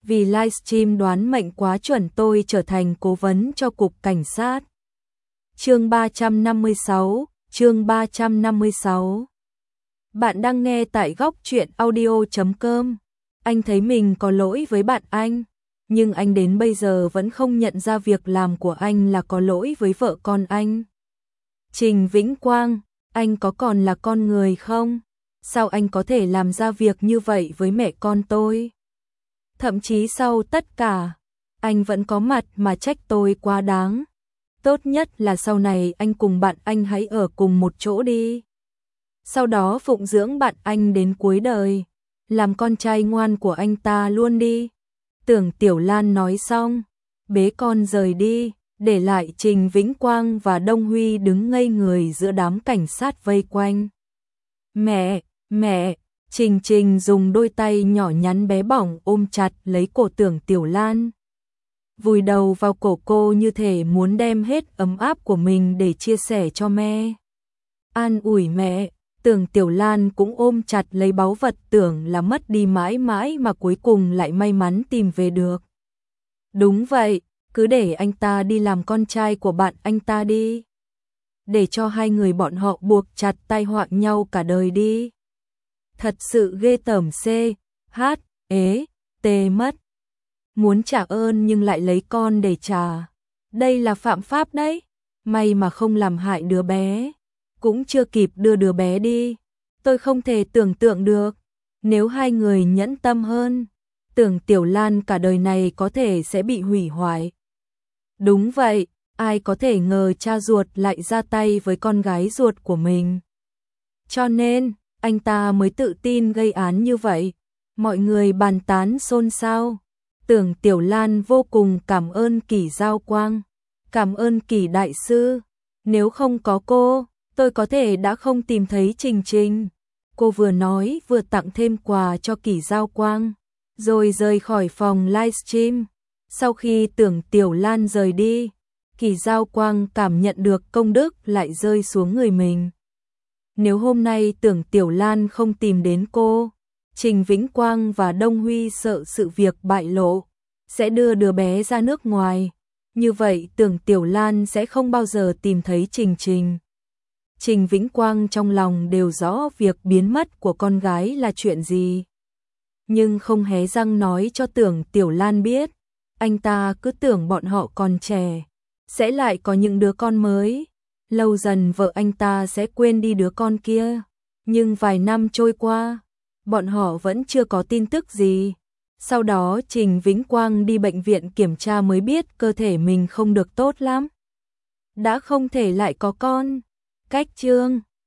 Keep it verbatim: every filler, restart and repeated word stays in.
Vì livestream đoán mệnh quá chuẩn tôi trở thành cố vấn cho cục cảnh sát. Chương ba trăm năm mươi sáu, chương ba trăm năm mươi sáu. Bạn đang nghe tại góc truyện audio chấm com. Anh thấy mình có lỗi với bạn anh, nhưng anh đến bây giờ vẫn không nhận ra việc làm của anh là có lỗi với vợ con anh. Trình Vĩnh Quang, anh có còn là con người không? Sao anh có thể làm ra việc như vậy với mẹ con tôi? Thậm chí sau tất cả, anh vẫn có mặt mà trách tôi quá đáng. Tốt nhất là sau này anh cùng bạn anh hãy ở cùng một chỗ đi. Sau đó phụng dưỡng bạn anh đến cuối đời, làm con trai ngoan của anh ta luôn đi. Tưởng Tiểu Lan nói xong, bế con rời đi, để lại Trình Vĩnh Quang và Đông Huy đứng ngây người giữa đám cảnh sát vây quanh. Mẹ, mẹ, Trình Trình dùng đôi tay nhỏ nhắn bé bỏng ôm chặt lấy cổ Tưởng Tiểu Lan. Vùi đầu vào cổ cô như thể muốn đem hết ấm áp của mình để chia sẻ cho mẹ. An ủi mẹ, Tưởng Tiểu Lan cũng ôm chặt lấy báu vật tưởng là mất đi mãi mãi mà cuối cùng lại may mắn tìm về được. Đúng vậy, cứ để anh ta đi làm con trai của bạn anh ta đi. Để cho hai người bọn họ buộc chặt tai họa nhau cả đời đi. Thật sự ghê tởm c, h, ế, t mất. Muốn trả ơn nhưng lại lấy con để trả. Đây là phạm pháp đấy. May mà không làm hại đứa bé. Cũng chưa kịp đưa đứa bé đi. Tôi không thể tưởng tượng được. Nếu hai người nhẫn tâm hơn, Tưởng Tiểu Lan cả đời này có thể sẽ bị hủy hoại. Đúng vậy, ai có thể ngờ cha ruột lại ra tay với con gái ruột của mình. Cho nên, anh ta mới tự tin gây án như vậy. Mọi người bàn tán xôn xao. Tưởng Tiểu Lan vô cùng cảm ơn Kỷ Giao Quang. Cảm ơn Kỷ đại sư. Nếu không có cô, tôi có thể đã không tìm thấy Trình Trình. Cô vừa nói vừa tặng thêm quà cho Kỷ Giao Quang, rồi rời khỏi phòng livestream. Sau khi Tưởng Tiểu Lan rời đi, Kỷ Giao Quang cảm nhận được công đức lại rơi xuống người mình. Nếu hôm nay Tưởng Tiểu Lan không tìm đến cô, Trình Vĩnh Quang và Đông Huy sợ sự việc bại lộ, sẽ đưa đứa bé ra nước ngoài. Như vậy Tưởng Tiểu Lan sẽ không bao giờ tìm thấy Trình Trình. Trình Vĩnh Quang trong lòng đều rõ việc biến mất của con gái là chuyện gì, nhưng không hé răng nói cho Tưởng Tiểu Lan biết. Anh ta cứ tưởng bọn họ còn trẻ, sẽ lại có những đứa con mới. Lâu dần vợ anh ta sẽ quên đi đứa con kia. Nhưng vài năm trôi qua, bọn họ vẫn chưa có tin tức gì. Sau đó Trình Vĩnh Quang đi bệnh viện kiểm tra mới biết cơ thể mình không được tốt lắm. Đã không thể lại có con. Cách chương